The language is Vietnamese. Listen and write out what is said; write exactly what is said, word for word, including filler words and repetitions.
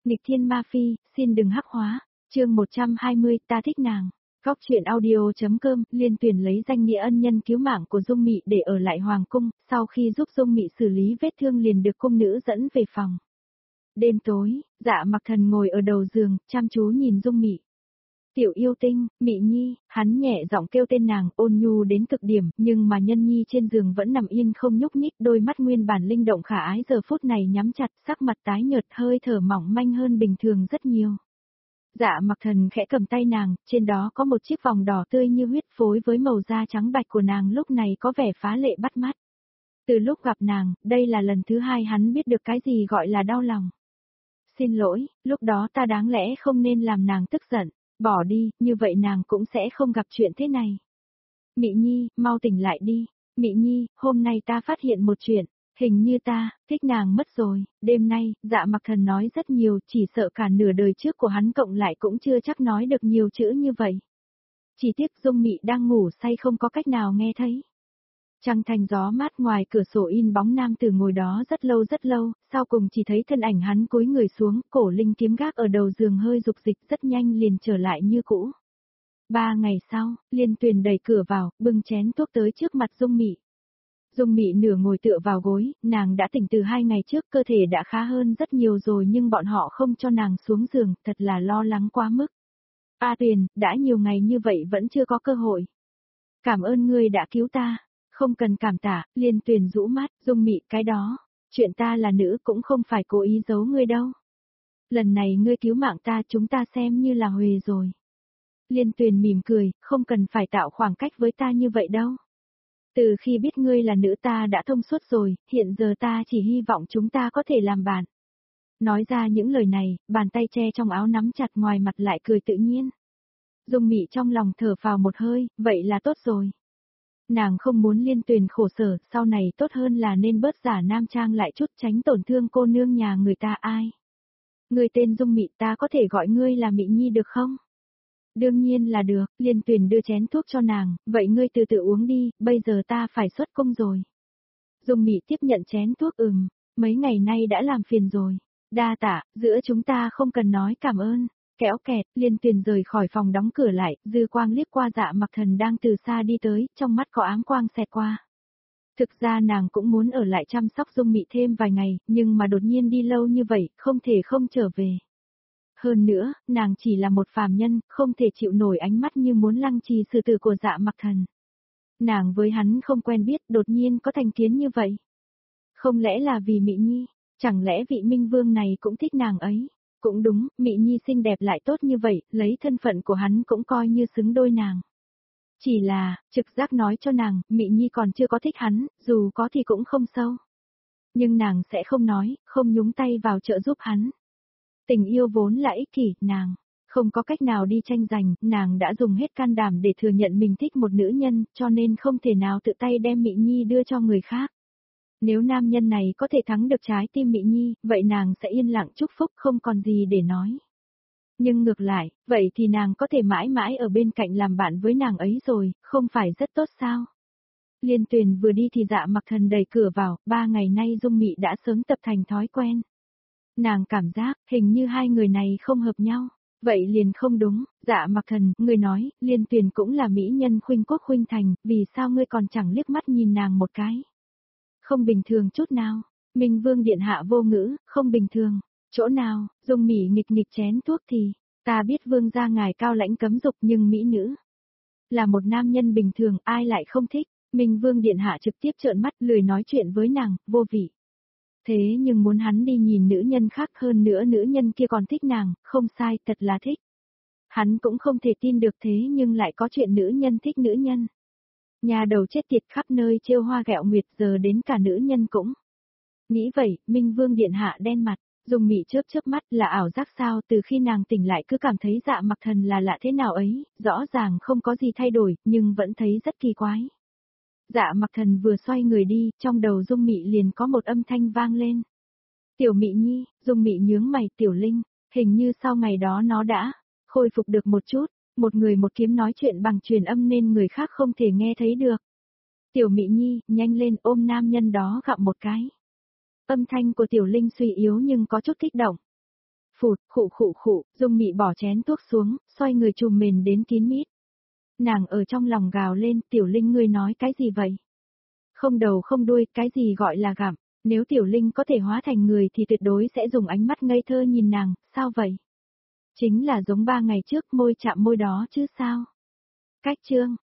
Nghịch thiên ma phi, xin đừng hắc hóa. Chương một trăm hai mươi, ta thích nàng. Góc truyện audio.com, Liên Tuyền lấy danh nghĩa ân nhân cứu mạng của Dung Mị để ở lại hoàng cung, sau khi giúp Dung Mị xử lý vết thương liền được cung nữ dẫn về phòng. Đêm tối, Dạ Mặc Thần ngồi ở đầu giường, chăm chú nhìn Dung Mị. Tiểu yêu tinh, Mị Nhi, hắn nhẹ giọng kêu tên nàng, ôn nhu đến cực điểm, nhưng mà Nhân Nhi trên giường vẫn nằm yên không nhúc nhích, đôi mắt nguyên bản linh động khả ái giờ phút này nhắm chặt, sắc mặt tái nhợt, hơi thở mỏng manh hơn bình thường rất nhiều. Dạ Mặc Thần khẽ cầm tay nàng, trên đó có một chiếc vòng đỏ tươi như huyết phối với màu da trắng bạch của nàng lúc này có vẻ phá lệ bắt mắt. Từ lúc gặp nàng, đây là lần thứ hai hắn biết được cái gì gọi là đau lòng. Xin lỗi, lúc đó ta đáng lẽ không nên làm nàng tức giận, bỏ đi, như vậy nàng cũng sẽ không gặp chuyện thế này. Mị Nhi, mau tỉnh lại đi. Mị Nhi, hôm nay ta phát hiện một chuyện. Hình như ta, thích nàng mất rồi, đêm nay, Dạ Mặc Thần nói rất nhiều, chỉ sợ cả nửa đời trước của hắn cộng lại cũng chưa chắc nói được nhiều chữ như vậy. Chỉ tiếc Dung Mị đang ngủ say không có cách nào nghe thấy. Trăng thành gió mát ngoài cửa sổ in bóng nam tử ngồi đó rất lâu rất lâu, sau cùng chỉ thấy thân ảnh hắn cúi người xuống, cổ linh kiếm gác ở đầu giường hơi dục dịch rất nhanh liền trở lại như cũ. Ba ngày sau, Liên Tuyền đẩy cửa vào, bưng chén thuốc tới trước mặt Dung Mị. Dung Mị nửa ngồi tựa vào gối, nàng đã tỉnh từ hai ngày trước, cơ thể đã khá hơn rất nhiều rồi nhưng bọn họ không cho nàng xuống giường, thật là lo lắng quá mức. A Tuyền, đã nhiều ngày như vậy vẫn chưa có cơ hội. Cảm ơn ngươi đã cứu ta. Không cần cảm tạ, Liên Tuyền rũ mắt, Dung Mị, cái đó, chuyện ta là nữ cũng không phải cố ý giấu ngươi đâu. Lần này ngươi cứu mạng ta chúng ta xem như là huề rồi. Liên Tuyền mỉm cười, không cần phải tạo khoảng cách với ta như vậy đâu. Từ khi biết ngươi là nữ ta đã thông suốt rồi, hiện giờ ta chỉ hy vọng chúng ta có thể làm bạn. Nói ra những lời này, bàn tay che trong áo nắm chặt ngoài mặt lại cười tự nhiên. Dung Mị trong lòng thở phào một hơi, vậy là tốt rồi. Nàng không muốn Liên Tuyền khổ sở, sau này tốt hơn là nên bớt giả nam trang lại chút tránh tổn thương cô nương nhà người ta ai. Ngươi tên Dung Mị, ta có thể gọi ngươi là Mị Nhi được không? Đương nhiên là được, Liên Tuyền đưa chén thuốc cho nàng, vậy ngươi từ từ uống đi, bây giờ ta phải xuất cung rồi. Dung Mị tiếp nhận chén thuốc ừm, mấy ngày nay đã làm phiền rồi. Đa tạ, giữa chúng ta không cần nói cảm ơn. Kéo kẹt, Liên Tuyền rời khỏi phòng đóng cửa lại, dư quang liếc qua Dạ Mặc Thần đang từ xa đi tới, trong mắt có ám quang xẹt qua. Thực ra nàng cũng muốn ở lại chăm sóc Dung Mị thêm vài ngày, nhưng mà đột nhiên đi lâu như vậy, không thể không trở về. Hơn nữa, nàng chỉ là một phàm nhân, không thể chịu nổi ánh mắt như muốn lăng trì xử tử của Dạ Mặc Thần. Nàng với hắn không quen biết, đột nhiên có thành kiến như vậy. Không lẽ là vì Mị Nhi, chẳng lẽ vị Minh Vương này cũng thích nàng ấy? Cũng đúng, Mị Nhi xinh đẹp lại tốt như vậy, lấy thân phận của hắn cũng coi như xứng đôi nàng. Chỉ là, trực giác nói cho nàng, Mị Nhi còn chưa có thích hắn, dù có thì cũng không sâu. Nhưng nàng sẽ không nói, không nhúng tay vào trợ giúp hắn. Tình yêu vốn là ích kỷ, nàng không có cách nào đi tranh giành, nàng đã dùng hết can đảm để thừa nhận mình thích một nữ nhân, cho nên không thể nào tự tay đem Mị Nhi đưa cho người khác. Nếu nam nhân này có thể thắng được trái tim Mị Nhi, vậy nàng sẽ yên lặng chúc phúc không còn gì để nói. Nhưng ngược lại, vậy thì nàng có thể mãi mãi ở bên cạnh làm bạn với nàng ấy rồi, không phải rất tốt sao? Liên Tuyền vừa đi thì Dạ Mặc Thần đẩy cửa vào, ba ngày nay Dung Mị đã sớm tập thành thói quen. Nàng cảm giác, hình như hai người này không hợp nhau. Vậy liền không đúng, Dạ Mặc Thần, ngươi nói, Liên Tuyền cũng là mỹ nhân khuynh quốc khuynh thành, vì sao ngươi còn chẳng liếc mắt nhìn nàng một cái? Không bình thường chút nào. Minh Vương điện hạ vô ngữ, không bình thường. Chỗ nào? Dung Mị nghịch nghịch chén thuốc thì, ta biết vương gia ngài cao lãnh cấm dục nhưng mỹ nữ là một nam nhân bình thường, ai lại không thích? Minh Vương điện hạ trực tiếp trợn mắt, lười nói chuyện với nàng, vô vị. Thế nhưng muốn hắn đi nhìn nữ nhân khác, hơn nữa nữ nhân kia còn thích nàng, không sai, thật là thích. Hắn cũng không thể tin được thế nhưng lại có chuyện nữ nhân thích nữ nhân. Nhà đầu chết tiệt khắp nơi trêu hoa ghẹo nguyệt, giờ đến cả nữ nhân cũng. Nghĩ vậy, Minh Vương điện hạ đen mặt, Dung Mị chớp chớp mắt, là ảo giác sao? Từ khi nàng tỉnh lại cứ cảm thấy Dạ Mặc Thần là lạ thế nào ấy, rõ ràng không có gì thay đổi, nhưng vẫn thấy rất kỳ quái. Dạ Mặc Thần vừa xoay người đi, trong đầu Dung Mị liền có một âm thanh vang lên. Tiểu Mị Nhi. Dung Mị nhướng mày, Tiểu Linh, hình như sau ngày đó nó đã khôi phục được một chút. Một người một kiếm nói chuyện bằng truyền âm nên người khác không thể nghe thấy được. Tiểu Mị Nhi, nhanh lên ôm nam nhân đó gặm một cái. Âm thanh của Tiểu Linh suy yếu nhưng có chút kích động. Phụt, khụ khụ khụ, Dung Mị bỏ chén thuốc xuống, xoay người trùm mền đến kín mít. Nàng ở trong lòng gào lên, Tiểu Linh ngươi nói cái gì vậy? Không đầu không đuôi, cái gì gọi là gặm? Nếu Tiểu Linh có thể hóa thành người thì tuyệt đối sẽ dùng ánh mắt ngây thơ nhìn nàng, sao vậy? Chính là giống ba ngày trước môi chạm môi đó chứ sao? Cách chương